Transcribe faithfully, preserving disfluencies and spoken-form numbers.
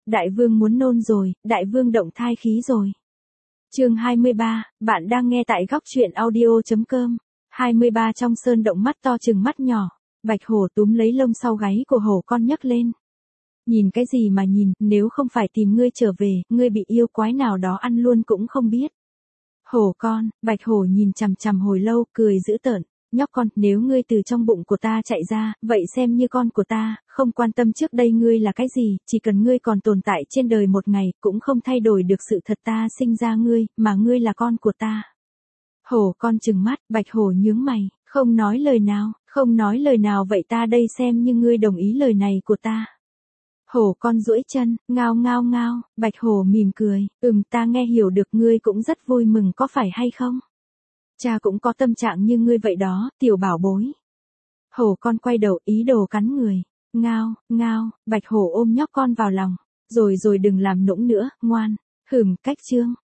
Đại vương muốn nôn rồi, đại vương động thai khí rồi. Chương hai mươi ba, bạn đang nghe tại góc truyện audio chấm com. hai mươi ba Trong sơn động mắt to chừng mắt nhỏ, Bạch Hổ túm lấy lông sau gáy của hổ con nhấc lên. Nhìn cái gì mà nhìn, nếu không phải tìm ngươi trở về, ngươi bị yêu quái nào đó ăn luôn cũng không biết. Hổ con, Bạch Hổ nhìn chằm chằm hồi lâu, cười dữ tợn. Nhóc con, nếu ngươi từ trong bụng của ta chạy ra, vậy xem như con của ta, không quan tâm trước đây ngươi là cái gì, chỉ cần ngươi còn tồn tại trên đời một ngày, cũng không thay đổi được sự thật ta sinh ra ngươi, mà ngươi là con của ta. Hổ con trừng mắt, Bạch Hổ nhướng mày, không nói lời nào, không nói lời nào vậy ta đây xem như ngươi đồng ý lời này của ta. Hổ con duỗi chân, ngao ngao ngao, Bạch Hổ mỉm cười, ừm ta nghe hiểu được ngươi cũng rất vui mừng có phải hay không? Cha cũng có tâm trạng như ngươi vậy đó, tiểu bảo bối. Hổ con quay đầu ý đồ cắn người. Ngao, ngao, Bạch Hổ ôm nhóc con vào lòng. Rồi rồi đừng làm nũng nữa, ngoan. Hửm, cách trương,